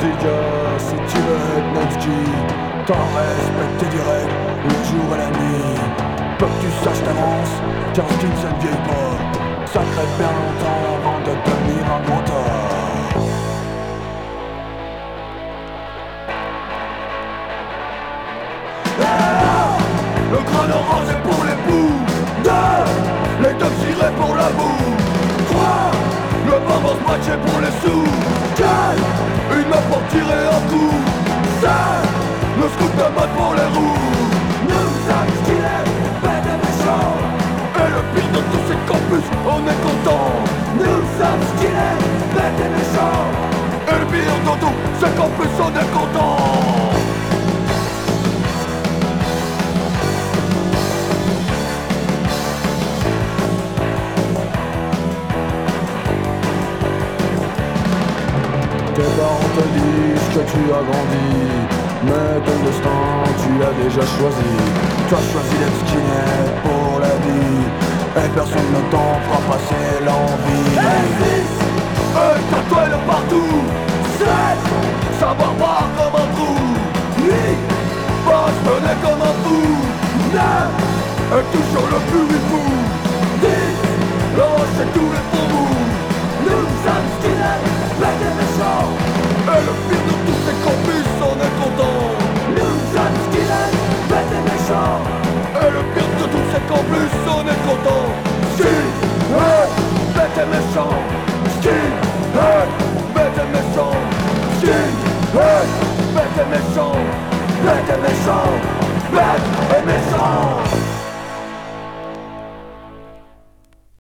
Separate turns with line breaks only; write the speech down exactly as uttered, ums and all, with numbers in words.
Diga, si tu veux être Nevsky, t'en respectes direct, le jour et la nuit. Peu que tu saches d'avance, qu'un skin ça ne vieillit pas. Ça crève bien longtemps avant de devenir un gros tas. Le crâne orange est pour les poux. Deux, les tops tirés pour la boue. Trois, le bambin se matché pour les sous. Quatre, une main pour tirer un coup. Cinq, le scoop de mode pour les roues. Nous sommes stylés, bêtes et méchants. Et le pire de tous ces campus, on est content. Nous sommes stylés, bêtes et méchants. Et le pire de tous ces campus, on est content. Tes parents te disent que tu as grandi, mais ton destin tu l'as déjà choisi. Tu as choisi d'être skinhead pour la vie, et personne ne t'en fera passer l'envie. six, un tatoué de partout. Sept, sa barbare comme un trou. Huit, passionné comme un fou. Neuf, est toujours le plus ripou. Dix, lâche tous les faux. Nous sommes skinhead, bêtes et méchants. Et le pire de tous ces campus, on est content. Nous sommes skinhead, bêtes et méchants. Et le pire de tous ces campus, on est content. Skinhead, bêtes et méchants. Skinhead, bêtes et méchants. Skinhead, bêtes et méchants. Bêtes et méchants. Bêtes